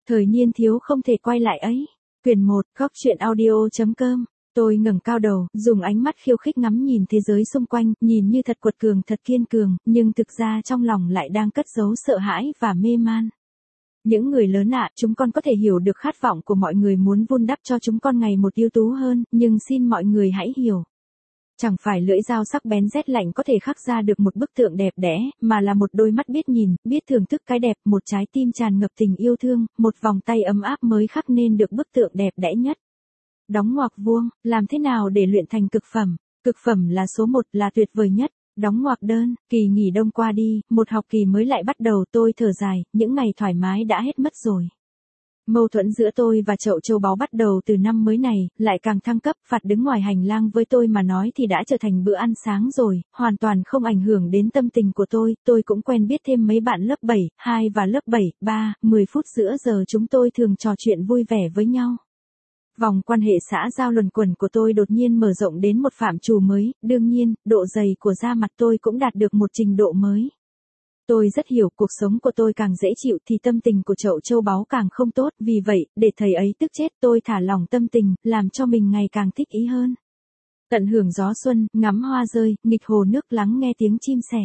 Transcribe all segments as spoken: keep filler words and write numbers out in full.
Thời niên thiếu không thể quay lại ấy. Quyển một, góc truyện audio.com. Tôi ngẩng cao đầu, dùng ánh mắt khiêu khích ngắm nhìn thế giới xung quanh, nhìn như thật quật cường thật kiên cường, nhưng thực ra trong lòng lại đang cất giấu sợ hãi và mê man. Những người lớn ạ, chúng con có thể hiểu được khát vọng của mọi người muốn vun đắp cho chúng con ngày một ưu tú hơn, nhưng xin mọi người hãy hiểu. Chẳng phải lưỡi dao sắc bén rét lạnh có thể khắc ra được một bức tượng đẹp đẽ, mà là một đôi mắt biết nhìn, biết thưởng thức cái đẹp, một trái tim tràn ngập tình yêu thương, một vòng tay ấm áp mới khắc nên được bức tượng đẹp đẽ nhất. Đóng ngoặc vuông, làm thế nào để luyện thành cực phẩm? Cực phẩm là số một, là tuyệt vời nhất. Đóng ngoặc đơn, kỳ nghỉ đông qua đi, một học kỳ mới lại bắt đầu, tôi thở dài, những ngày thoải mái đã hết mất rồi. Mâu thuẫn giữa tôi và chậu châu báu bắt đầu từ năm mới này, lại càng thăng cấp, phạt đứng ngoài hành lang với tôi mà nói thì đã trở thành bữa ăn sáng rồi, hoàn toàn không ảnh hưởng đến tâm tình của tôi, tôi cũng quen biết thêm mấy bạn lớp bảy, hai và lớp bảy, ba, mười phút giữa giờ chúng tôi thường trò chuyện vui vẻ với nhau. Vòng quan hệ xã giao luẩn quẩn của tôi đột nhiên mở rộng đến một phạm trù mới, đương nhiên, độ dày của da mặt tôi cũng đạt được một trình độ mới. Tôi rất hiểu cuộc sống của tôi càng dễ chịu thì tâm tình của chậu châu báu càng không tốt, vì vậy, để thầy ấy tức chết tôi thả lỏng tâm tình, làm cho mình ngày càng thích ý hơn. Tận hưởng gió xuân, ngắm hoa rơi, nghịch hồ nước lắng nghe tiếng chim sẻ.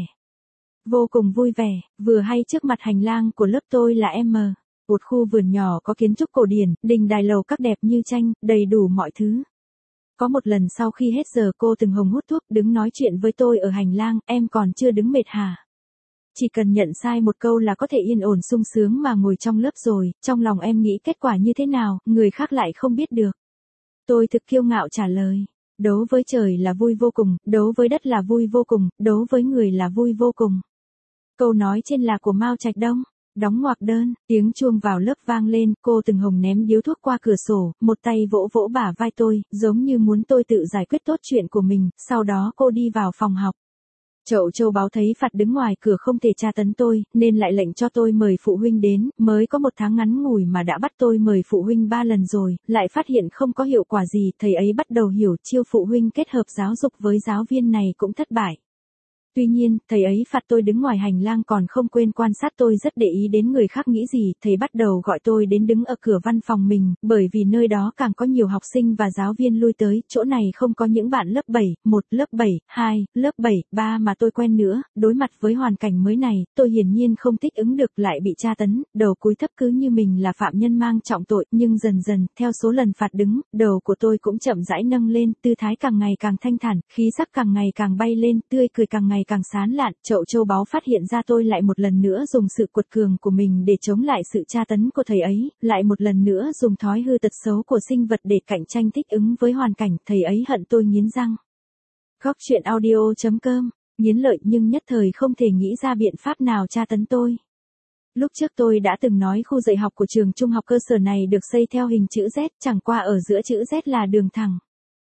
Vô cùng vui vẻ, vừa hay trước mặt hành lang của lớp tôi là M. Một khu vườn nhỏ có kiến trúc cổ điển, đình đài lầu các đẹp như tranh, đầy đủ mọi thứ. Có một lần sau khi hết giờ cô từng hồng hút thuốc đứng nói chuyện với tôi ở hành lang, em còn chưa đứng mệt hả? Chỉ cần nhận sai một câu là có thể yên ổn sung sướng mà ngồi trong lớp rồi, trong lòng em nghĩ kết quả như thế nào, người khác lại không biết được. Tôi thực kiêu ngạo trả lời, đấu với trời là vui vô cùng, đấu với đất là vui vô cùng, đấu với người là vui vô cùng. Câu nói trên là của Mao Trạch Đông. Đóng ngoặc đơn, tiếng chuông vào lớp vang lên, cô từng hồng ném điếu thuốc qua cửa sổ, một tay vỗ vỗ bả vai tôi, giống như muốn tôi tự giải quyết tốt chuyện của mình, sau đó cô đi vào phòng học. Chậu châu báu thấy phạt đứng ngoài cửa không thể tra tấn tôi, nên lại lệnh cho tôi mời phụ huynh đến, mới có một tháng ngắn ngủi mà đã bắt tôi mời phụ huynh ba lần rồi, lại phát hiện không có hiệu quả gì, thầy ấy bắt đầu hiểu chiêu phụ huynh kết hợp giáo dục với giáo viên này cũng thất bại. Tuy nhiên, thầy ấy phạt tôi đứng ngoài hành lang còn không quên quan sát tôi rất để ý đến người khác nghĩ gì, thầy bắt đầu gọi tôi đến đứng ở cửa văn phòng mình, bởi vì nơi đó càng có nhiều học sinh và giáo viên lui tới, chỗ này không có những bạn lớp bảy, một, lớp bảy, hai, lớp bảy, ba mà tôi quen nữa, đối mặt với hoàn cảnh mới này, tôi hiển nhiên không thích ứng được lại bị tra tấn, đầu cúi thấp cứ như mình là phạm nhân mang trọng tội, nhưng dần dần, theo số lần phạt đứng, đầu của tôi cũng chậm rãi nâng lên, tư thái càng ngày càng thanh thản, khí sắc càng ngày càng bay lên, tươi cười càng ngày càng sán lạn, chậu châu báu phát hiện ra tôi lại một lần nữa dùng sự cuột cường của mình để chống lại sự tra tấn của thầy ấy, lại một lần nữa dùng thói hư tật xấu của sinh vật để cạnh tranh thích ứng với hoàn cảnh, thầy ấy hận tôi nghiến răng. Góc truyện audio.com, nghiến lợi nhưng nhất thời không thể nghĩ ra biện pháp nào tra tấn tôi. Lúc trước tôi đã từng nói khu dạy học của trường trung học cơ sở này được xây theo hình chữ Z, chẳng qua ở giữa chữ Z là đường thẳng.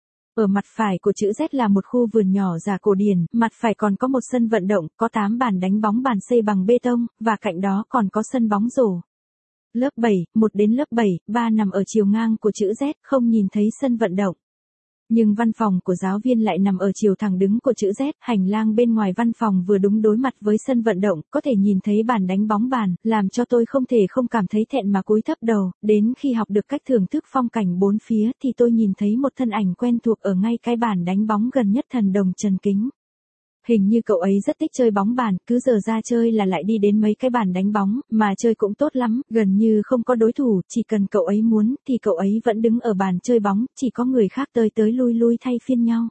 Ở mặt phải của chữ Z là một khu vườn nhỏ già cổ điển, mặt phải còn có một sân vận động, có tám bàn đánh bóng bàn xây bằng bê tông, và cạnh đó còn có sân bóng rổ. Lớp bảy, một đến lớp bảy, ba nằm ở chiều ngang của chữ Z, không nhìn thấy sân vận động. Nhưng văn phòng của giáo viên lại nằm ở chiều thẳng đứng của chữ Z, hành lang bên ngoài văn phòng vừa đúng đối mặt với sân vận động, có thể nhìn thấy bàn đánh bóng bàn, làm cho tôi không thể không cảm thấy thẹn mà cúi thấp đầu, đến khi học được cách thưởng thức phong cảnh bốn phía thì tôi nhìn thấy một thân ảnh quen thuộc ở ngay cái bàn đánh bóng gần nhất thần đồng Trần Kính. Hình như cậu ấy rất thích chơi bóng bàn, cứ giờ ra chơi là lại đi đến mấy cái bàn đánh bóng, mà chơi cũng tốt lắm, gần như không có đối thủ, chỉ cần cậu ấy muốn thì cậu ấy vẫn đứng ở bàn chơi bóng, chỉ có người khác tới tới lui lui thay phiên nhau.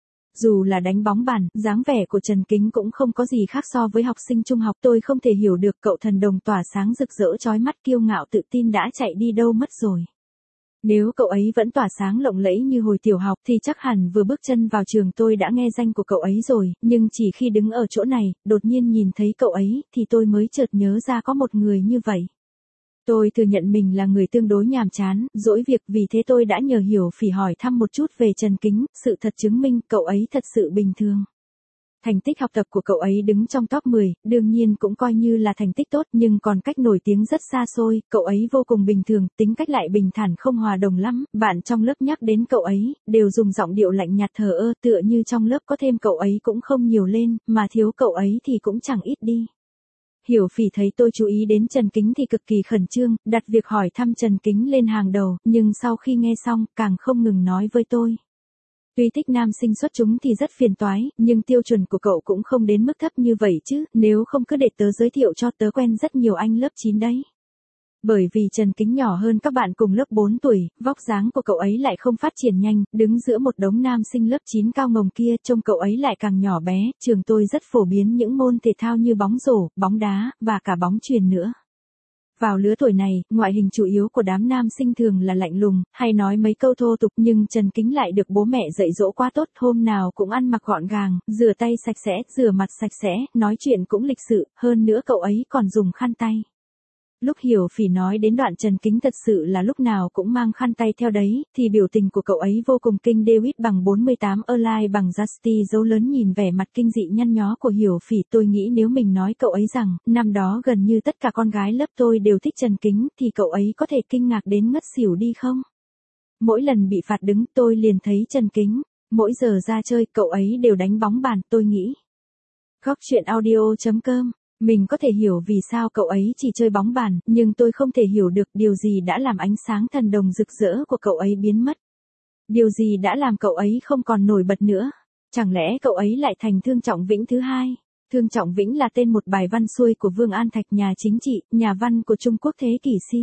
Dù là đánh bóng bàn, dáng vẻ của Trần Kính cũng không có gì khác so với học sinh trung học, tôi không thể hiểu được cậu thần đồng tỏa sáng rực rỡ chói mắt kiêu ngạo tự tin đã chạy đi đâu mất rồi. Nếu cậu ấy vẫn tỏa sáng lộng lẫy như hồi tiểu học thì chắc hẳn vừa bước chân vào trường tôi đã nghe danh của cậu ấy rồi, nhưng chỉ khi đứng ở chỗ này, đột nhiên nhìn thấy cậu ấy thì tôi mới chợt nhớ ra có một người như vậy. Tôi thừa nhận mình là người tương đối nhàm chán, dỗi việc, vì thế tôi đã nhờ Hiểu Phỉ hỏi thăm một chút về Trần Kính, sự thật chứng minh cậu ấy thật sự bình thường. Thành tích học tập của cậu ấy đứng trong top mười, đương nhiên cũng coi như là thành tích tốt, nhưng còn cách nổi tiếng rất xa xôi, cậu ấy vô cùng bình thường, tính cách lại bình thản không hòa đồng lắm, bạn trong lớp nhắc đến cậu ấy, đều dùng giọng điệu lạnh nhạt thờ ơ, tựa như trong lớp có thêm cậu ấy cũng không nhiều lên, mà thiếu cậu ấy thì cũng chẳng ít đi. Hiểu Phỉ thấy tôi chú ý đến Trần Kính thì cực kỳ khẩn trương, đặt việc hỏi thăm Trần Kính lên hàng đầu, nhưng sau khi nghe xong, càng không ngừng nói với tôi. Tuy thích nam sinh xuất chúng thì rất phiền toái, nhưng tiêu chuẩn của cậu cũng không đến mức thấp như vậy chứ, nếu không cứ để tớ giới thiệu cho, tớ quen rất nhiều anh lớp chín đấy. Bởi vì Trần Kính nhỏ hơn các bạn cùng lớp bốn tuổi, vóc dáng của cậu ấy lại không phát triển nhanh, đứng giữa một đống nam sinh lớp chín cao ngồng kia, trông cậu ấy lại càng nhỏ bé, trường tôi rất phổ biến những môn thể thao như bóng rổ, bóng đá, và cả bóng chuyền nữa. Vào lứa tuổi này, ngoại hình chủ yếu của đám nam sinh thường là lạnh lùng, hay nói mấy câu thô tục, nhưng Trần Kính lại được bố mẹ dạy dỗ quá tốt, hôm nào cũng ăn mặc gọn gàng, rửa tay sạch sẽ, rửa mặt sạch sẽ, nói chuyện cũng lịch sự, hơn nữa cậu ấy còn dùng khăn tay. Lúc Hiểu Phỉ nói đến đoạn Trần Kính thật sự là lúc nào cũng mang khăn tay theo đấy, thì biểu tình của cậu ấy vô cùng kinh. David bằng bốn mươi tám, Align bằng Justy dấu lớn nhìn vẻ mặt kinh dị nhăn nhó của Hiểu Phỉ, tôi nghĩ nếu mình nói cậu ấy rằng, năm đó gần như tất cả con gái lớp tôi đều thích Trần Kính, thì cậu ấy có thể kinh ngạc đến ngất xỉu đi không? Mỗi lần bị phạt đứng, tôi liền thấy Trần Kính, mỗi giờ ra chơi, cậu ấy đều đánh bóng bàn, tôi nghĩ. Góc chuyện audio chấm com. Mình có thể hiểu vì sao cậu ấy chỉ chơi bóng bàn, nhưng tôi không thể hiểu được điều gì đã làm ánh sáng thần đồng rực rỡ của cậu ấy biến mất. Điều gì đã làm cậu ấy không còn nổi bật nữa? Chẳng lẽ cậu ấy lại thành Thương Trọng Vĩnh thứ hai? Thương Trọng Vĩnh là tên một bài văn xuôi của Vương An Thạch, nhà chính trị, nhà văn của Trung Quốc thế kỷ si.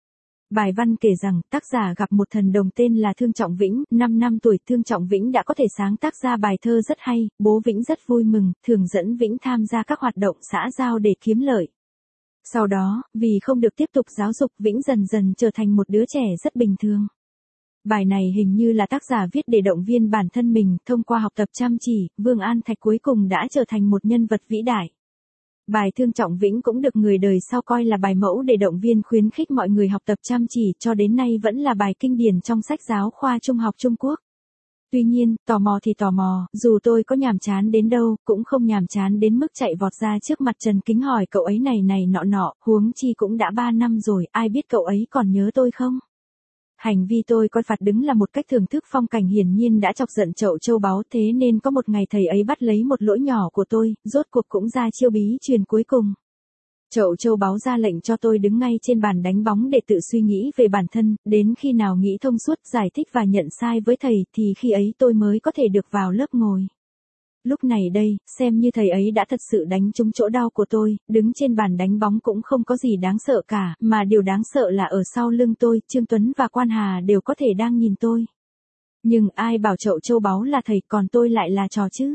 Bài văn kể rằng, tác giả gặp một thần đồng tên là Thương Trọng Vĩnh, năm năm tuổi Thương Trọng Vĩnh đã có thể sáng tác ra bài thơ rất hay, bố Vĩnh rất vui mừng, thường dẫn Vĩnh tham gia các hoạt động xã giao để kiếm lợi. Sau đó, vì không được tiếp tục giáo dục, Vĩnh dần dần trở thành một đứa trẻ rất bình thường. Bài này hình như là tác giả viết để động viên bản thân mình, thông qua học tập chăm chỉ, Vương An Thạch cuối cùng đã trở thành một nhân vật vĩ đại. Bài Thương Trọng Vĩnh cũng được người đời sau coi là bài mẫu để động viên khuyến khích mọi người học tập chăm chỉ, cho đến nay vẫn là bài kinh điển trong sách giáo khoa trung học Trung Quốc. Tuy nhiên, tò mò thì tò mò, dù tôi có nhàm chán đến đâu, cũng không nhàm chán đến mức chạy vọt ra trước mặt Trần Kính hỏi cậu ấy này này nọ nọ, huống chi cũng đã ba năm rồi, ai biết cậu ấy còn nhớ tôi không? Hành vi tôi coi phạt đứng là một cách thưởng thức phong cảnh, hiển nhiên đã chọc giận Chậu Châu Báu, thế nên có một ngày thầy ấy bắt lấy một lỗi nhỏ của tôi, rốt cuộc cũng ra chiêu bí truyền cuối cùng. Chậu Châu Báu ra lệnh cho tôi đứng ngay trên bàn đánh bóng để tự suy nghĩ về bản thân, đến khi nào nghĩ thông suốt, giải thích và nhận sai với thầy thì khi ấy tôi mới có thể được vào lớp ngồi. Lúc này đây, xem như thầy ấy đã thật sự đánh trúng chỗ đau của tôi, đứng trên bàn đánh bóng cũng không có gì đáng sợ cả, mà điều đáng sợ là ở sau lưng tôi, Trương Tuấn và Quan Hà đều có thể đang nhìn tôi. Nhưng ai bảo Chậu Châu Báu là thầy, còn tôi lại là trò chứ?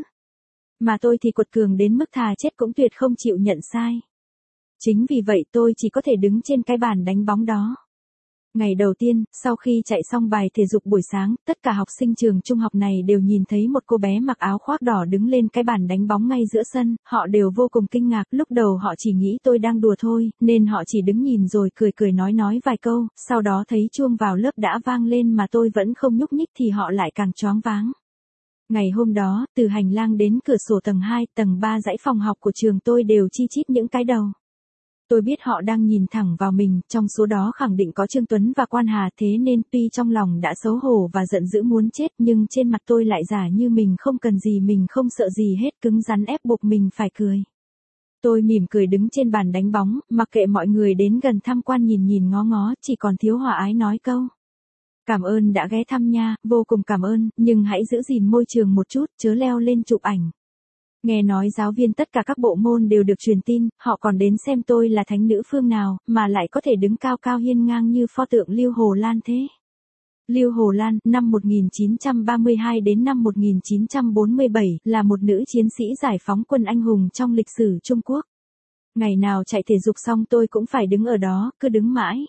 Mà tôi thì quật cường đến mức thà chết cũng tuyệt không chịu nhận sai. Chính vì vậy tôi chỉ có thể đứng trên cái bàn đánh bóng đó. Ngày đầu tiên, sau khi chạy xong bài thể dục buổi sáng, tất cả học sinh trường trung học này đều nhìn thấy một cô bé mặc áo khoác đỏ đứng lên cái bàn đánh bóng ngay giữa sân, họ đều vô cùng kinh ngạc, lúc đầu họ chỉ nghĩ tôi đang đùa thôi, nên họ chỉ đứng nhìn rồi cười cười nói nói vài câu, sau đó thấy chuông vào lớp đã vang lên mà tôi vẫn không nhúc nhích thì họ lại càng choáng váng. Ngày hôm đó, từ hành lang đến cửa sổ tầng hai, tầng ba dãy phòng học của trường tôi đều chi chít những cái đầu. Tôi biết họ đang nhìn thẳng vào mình, trong số đó khẳng định có Trương Tuấn và Quan Hà, thế nên tuy trong lòng đã xấu hổ và giận dữ muốn chết nhưng trên mặt tôi lại giả như mình không cần gì, mình không sợ gì hết, cứng rắn ép buộc mình phải cười. Tôi mỉm cười đứng trên bàn đánh bóng, mặc kệ mọi người đến gần tham quan nhìn nhìn ngó ngó, chỉ còn thiếu hòa ái nói câu. Cảm ơn đã ghé thăm nha, vô cùng cảm ơn, nhưng hãy giữ gìn môi trường một chút, chớ leo lên chụp ảnh. Nghe nói giáo viên tất cả các bộ môn đều được truyền tin, họ còn đến xem tôi là thánh nữ phương nào, mà lại có thể đứng cao cao hiên ngang như pho tượng Lưu Hồ Lan thế. Lưu Hồ Lan, năm một nghìn chín trăm ba mươi hai đến năm một nghìn chín trăm bốn mươi bảy, là một nữ chiến sĩ giải phóng quân anh hùng trong lịch sử Trung Quốc. Ngày nào chạy thể dục xong tôi cũng phải đứng ở đó, cứ đứng mãi.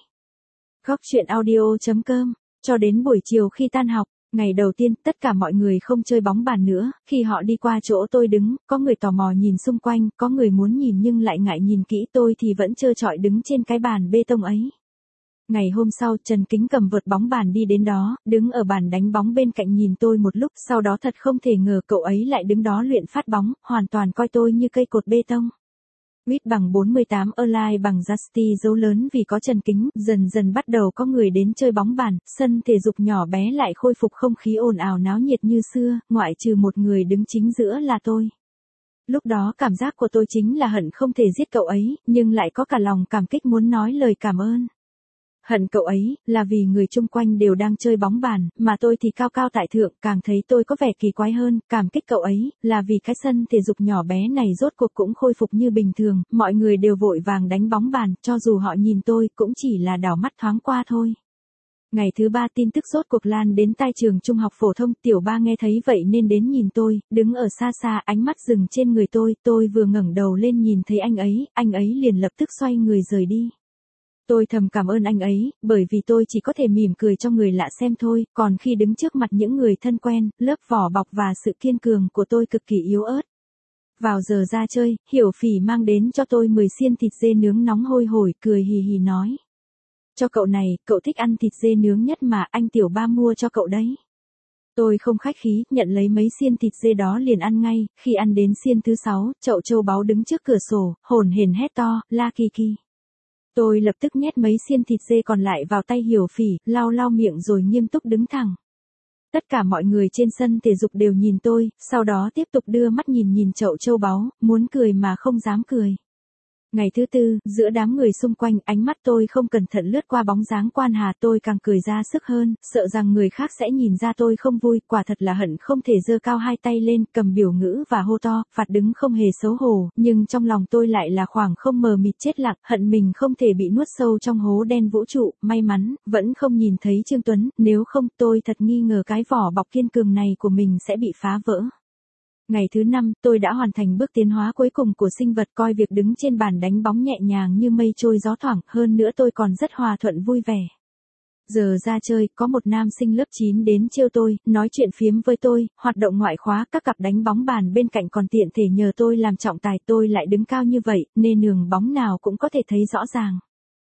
Góc chuyện audio chấm com, cho đến buổi chiều khi tan học. Ngày đầu tiên, tất cả mọi người không chơi bóng bàn nữa, khi họ đi qua chỗ tôi đứng, có người tò mò nhìn xung quanh, có người muốn nhìn nhưng lại ngại nhìn kỹ, tôi thì vẫn trơ trọi đứng trên cái bàn bê tông ấy. Ngày hôm sau, Trần Kính cầm vợt bóng bàn đi đến đó, đứng ở bàn đánh bóng bên cạnh nhìn tôi một lúc, sau đó thật không thể ngờ cậu ấy lại đứng đó luyện phát bóng, hoàn toàn coi tôi như cây cột bê tông. Quýt bằng bốn mươi tám, Align bằng Justy dấu lớn vì có Trần Kính, dần dần bắt đầu có người đến chơi bóng bàn, sân thể dục nhỏ bé lại khôi phục không khí ồn ào náo nhiệt như xưa, ngoại trừ một người đứng chính giữa là tôi. Lúc đó cảm giác của tôi chính là hận không thể giết cậu ấy, nhưng lại có cả lòng cảm kích muốn nói lời cảm ơn. Hận cậu ấy, là vì người chung quanh đều đang chơi bóng bàn, mà tôi thì cao cao tại thượng, càng thấy tôi có vẻ kỳ quái hơn. Cảm kích cậu ấy, là vì cái sân thể dục nhỏ bé này rốt cuộc cũng khôi phục như bình thường, mọi người đều vội vàng đánh bóng bàn, cho dù họ nhìn tôi, cũng chỉ là đảo mắt thoáng qua thôi. Ngày thứ ba tin tức rốt cuộc lan đến tai trường trung học phổ thông, tiểu ba nghe thấy vậy nên đến nhìn tôi, đứng ở xa xa, ánh mắt dừng trên người tôi, tôi vừa ngẩng đầu lên nhìn thấy anh ấy, anh ấy liền lập tức xoay người rời đi. Tôi thầm cảm ơn anh ấy, bởi vì tôi chỉ có thể mỉm cười cho người lạ xem thôi, còn khi đứng trước mặt những người thân quen, lớp vỏ bọc và sự kiên cường của tôi cực kỳ yếu ớt. Vào giờ ra chơi, Hiểu Phỉ mang đến cho tôi mười xiên thịt dê nướng nóng hôi hổi, cười hì hì nói. Cho cậu này, cậu thích ăn thịt dê nướng nhất mà, anh tiểu ba mua cho cậu đấy. Tôi không khách khí, nhận lấy mấy xiên thịt dê đó liền ăn ngay, khi ăn đến xiên thứ sáu, Chậu Châu Báu đứng trước cửa sổ, hổn hển hét to, la kỳ kỳ. Tôi lập tức nhét mấy xiên thịt dê còn lại vào tay Hiểu Phỉ, lau lau miệng rồi nghiêm túc đứng thẳng. Tất cả mọi người trên sân thể dục đều nhìn tôi, sau đó tiếp tục đưa mắt nhìn nhìn Chậu Châu Báu, muốn cười mà không dám cười. Ngày thứ tư, giữa đám người xung quanh, ánh mắt tôi không cẩn thận lướt qua bóng dáng Quan Hà, tôi càng cười ra sức hơn, sợ rằng người khác sẽ nhìn ra tôi không vui, quả thật là hận không thể giơ cao hai tay lên, cầm biểu ngữ và hô to, phạt đứng không hề xấu hổ, nhưng trong lòng tôi lại là khoảng không mờ mịt chết lặng, hận mình không thể bị nuốt sâu trong hố đen vũ trụ, may mắn, vẫn không nhìn thấy Trương Tuấn, nếu không tôi thật nghi ngờ cái vỏ bọc kiên cường này của mình sẽ bị phá vỡ. Ngày thứ năm, tôi đã hoàn thành bước tiến hóa cuối cùng của sinh vật, coi việc đứng trên bàn đánh bóng nhẹ nhàng như mây trôi gió thoảng, hơn nữa tôi còn rất hòa thuận vui vẻ. Giờ ra chơi, có một nam sinh lớp chín đến trêu tôi, nói chuyện phiếm với tôi, hoạt động ngoại khóa, các cặp đánh bóng bàn bên cạnh còn tiện thể nhờ tôi làm trọng tài, tôi lại đứng cao như vậy, nên đường bóng nào cũng có thể thấy rõ ràng.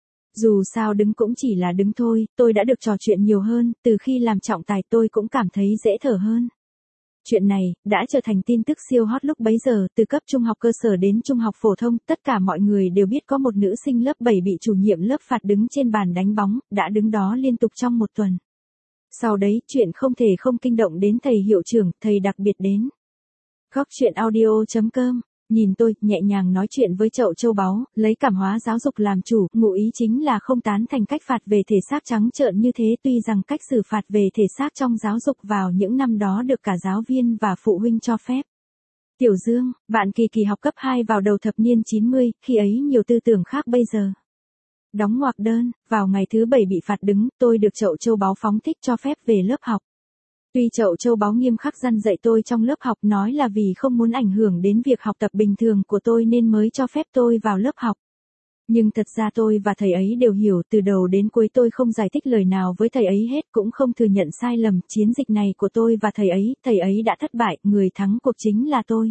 Dù sao đứng cũng chỉ là đứng thôi, tôi đã được trò chuyện nhiều hơn, từ khi làm trọng tài tôi cũng cảm thấy dễ thở hơn. Chuyện này, đã trở thành tin tức siêu hot lúc bấy giờ, từ cấp trung học cơ sở đến trung học phổ thông, tất cả mọi người đều biết có một nữ sinh lớp bảy bị chủ nhiệm lớp phạt đứng trên bàn đánh bóng, đã đứng đó liên tục trong một tuần. Sau đấy, chuyện không thể không kinh động đến thầy hiệu trưởng, thầy đặc biệt đến. Góc chuyện audio chấm com Nhìn tôi, nhẹ nhàng nói chuyện với Chậu Châu Báu, lấy cảm hóa giáo dục làm chủ, ngụ ý chính là không tán thành cách phạt về thể xác trắng trợn như thế, tuy rằng cách xử phạt về thể xác trong giáo dục vào những năm đó được cả giáo viên và phụ huynh cho phép. Tiểu Dương, bạn Kỳ Kỳ học cấp hai vào đầu thập niên chín mươi, khi ấy nhiều tư tưởng khác bây giờ. Đóng ngoặc đơn, vào ngày thứ bảy bị phạt đứng, tôi được Chậu Châu Báu phóng thích cho phép về lớp học. Tuy Chậu Châu Báu nghiêm khắc răn dạy tôi trong lớp học, nói là vì không muốn ảnh hưởng đến việc học tập bình thường của tôi nên mới cho phép tôi vào lớp học. Nhưng thật ra tôi và thầy ấy đều hiểu, từ đầu đến cuối tôi không giải thích lời nào với thầy ấy hết, cũng không thừa nhận sai lầm. Chiến dịch này của tôi và thầy ấy, thầy ấy đã thất bại, người thắng cuộc chính là tôi.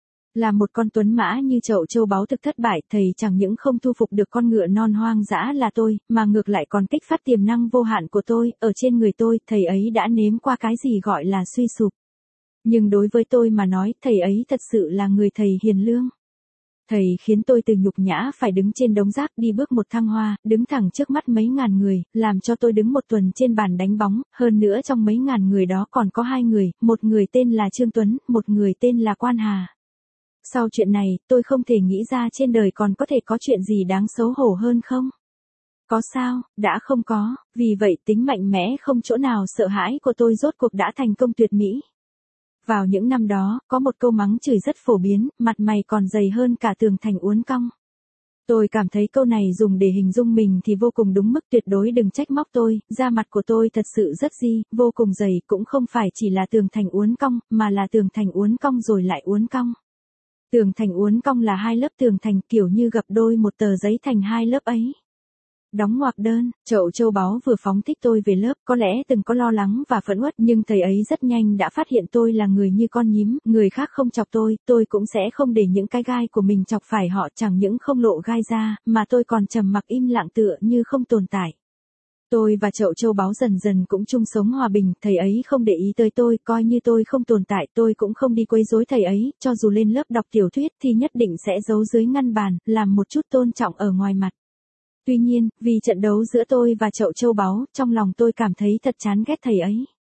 Là một con tuấn mã như Chậu Châu Báu thực thất bại, thầy chẳng những không thu phục được con ngựa non hoang dã là tôi, mà ngược lại còn kích phát tiềm năng vô hạn của tôi, ở trên người tôi, thầy ấy đã nếm qua cái gì gọi là suy sụp. Nhưng đối với tôi mà nói, thầy ấy thật sự là người thầy hiền lương. Thầy khiến tôi từ nhục nhã phải đứng trên đống rác đi bước một thăng hoa, đứng thẳng trước mắt mấy ngàn người, làm cho tôi đứng một tuần trên bàn đánh bóng, hơn nữa trong mấy ngàn người đó còn có hai người, một người tên là Trương Tuấn, một người tên là Quan Hà. Sau chuyện này, tôi không thể nghĩ ra trên đời còn có thể có chuyện gì đáng xấu hổ hơn không? Có sao, đã không có, vì vậy tính mạnh mẽ không chỗ nào sợ hãi của tôi rốt cuộc đã thành công tuyệt mỹ. Vào những năm đó, có một câu mắng chửi rất phổ biến, mặt mày còn dày hơn cả tường thành uốn cong. Tôi cảm thấy câu này dùng để hình dung mình thì vô cùng đúng mức, tuyệt đối đừng trách móc tôi, da mặt của tôi thật sự rất di, vô cùng dày, cũng không phải chỉ là tường thành uốn cong, mà là tường thành uốn cong rồi lại uốn cong. Tường thành uốn cong là hai lớp tường thành, kiểu như gập đôi một tờ giấy thành hai lớp ấy. Đóng ngoặc đơn, Chậu Châu Báu vừa phóng thích tôi về lớp, có lẽ từng có lo lắng và phẫn uất, nhưng thầy ấy rất nhanh đã phát hiện tôi là người như con nhím, người khác không chọc tôi, tôi cũng sẽ không để những cái gai của mình chọc phải họ, chẳng những không lộ gai ra, mà tôi còn trầm mặc im lặng tựa như không tồn tại. Tôi và Chậu Châu Báu dần dần cũng chung sống hòa bình, thầy ấy không để ý tới tôi, coi như tôi không tồn tại, tôi cũng không đi quấy rối thầy ấy, cho dù lên lớp đọc tiểu thuyết thì nhất định sẽ giấu dưới ngăn bàn, làm một chút tôn trọng ở ngoài mặt. Tuy nhiên, vì trận đấu giữa tôi và Chậu Châu Báu, trong lòng tôi cảm thấy thật chán ghét thầy ấy.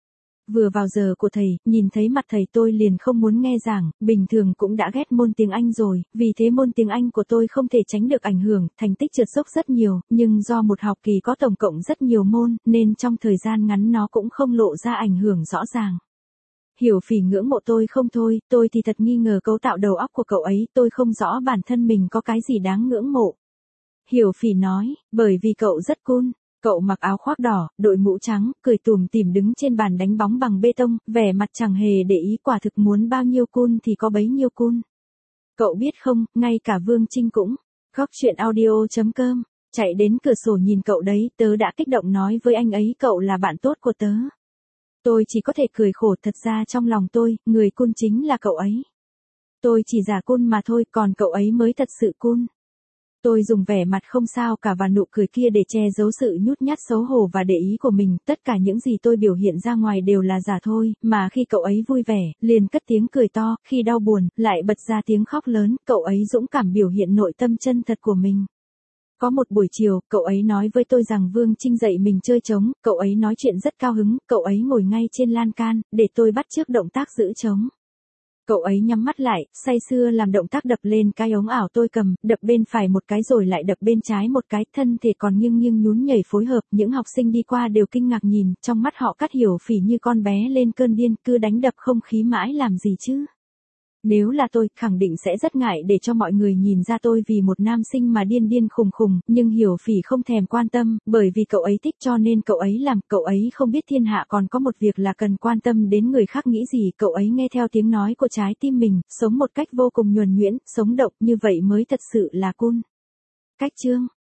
Vừa vào giờ của thầy, nhìn thấy mặt thầy tôi liền không muốn nghe giảng, bình thường cũng đã ghét môn tiếng Anh rồi, vì thế môn tiếng Anh của tôi không thể tránh được ảnh hưởng, thành tích trượt dốc rất nhiều, nhưng do một học kỳ có tổng cộng rất nhiều môn, nên trong thời gian ngắn nó cũng không lộ ra ảnh hưởng rõ ràng. Hiểu Phỉ ngưỡng mộ tôi không thôi, tôi thì thật nghi ngờ cấu tạo đầu óc của cậu ấy, tôi không rõ bản thân mình có cái gì đáng ngưỡng mộ. Hiểu Phỉ nói, bởi vì cậu rất cool. Cậu mặc áo khoác đỏ, đội mũ trắng, cười tủm tỉm đứng trên bàn đánh bóng bằng bê tông, vẻ mặt chẳng hề để ý, quả thực muốn bao nhiêu cool thì có bấy nhiêu cool. Cậu biết không, ngay cả Vương Trinh cũng. Góc chuyện audio chấm com, chạy đến cửa sổ nhìn cậu đấy, tớ đã kích động nói với anh ấy cậu là bạn tốt của tớ. Tôi chỉ có thể cười khổ, thật ra trong lòng tôi, người cool chính là cậu ấy. Tôi chỉ giả cool mà thôi, còn cậu ấy mới thật sự cool. Tôi dùng vẻ mặt không sao cả và nụ cười kia để che giấu sự nhút nhát xấu hổ và để ý của mình, tất cả những gì tôi biểu hiện ra ngoài đều là giả thôi, mà khi cậu ấy vui vẻ, liền cất tiếng cười to, khi đau buồn, lại bật ra tiếng khóc lớn, cậu ấy dũng cảm biểu hiện nội tâm chân thật của mình. Có một buổi chiều, cậu ấy nói với tôi rằng Vương Trinh dạy mình chơi trống, cậu ấy nói chuyện rất cao hứng, cậu ấy ngồi ngay trên lan can, để tôi bắt chước động tác giữ trống. Cậu ấy nhắm mắt lại, say sưa làm động tác đập lên cái ống ảo tôi cầm, đập bên phải một cái rồi lại đập bên trái một cái, thân thể còn nghiêng nghiêng nhún nhảy phối hợp, những học sinh đi qua đều kinh ngạc nhìn, trong mắt họ Cát Hiểu Phỉ như con bé lên cơn điên, cứ đánh đập không khí mãi làm gì chứ. Nếu là tôi, khẳng định sẽ rất ngại để cho mọi người nhìn ra tôi vì một nam sinh mà điên điên khùng khùng, nhưng Hiểu Phỉ không thèm quan tâm, bởi vì cậu ấy thích cho nên cậu ấy làm, cậu ấy không biết thiên hạ còn có một việc là cần quan tâm đến người khác nghĩ gì, cậu ấy nghe theo tiếng nói của trái tim mình, sống một cách vô cùng nhuần nhuyễn, sống động, như vậy mới thật sự là cool. Cách chương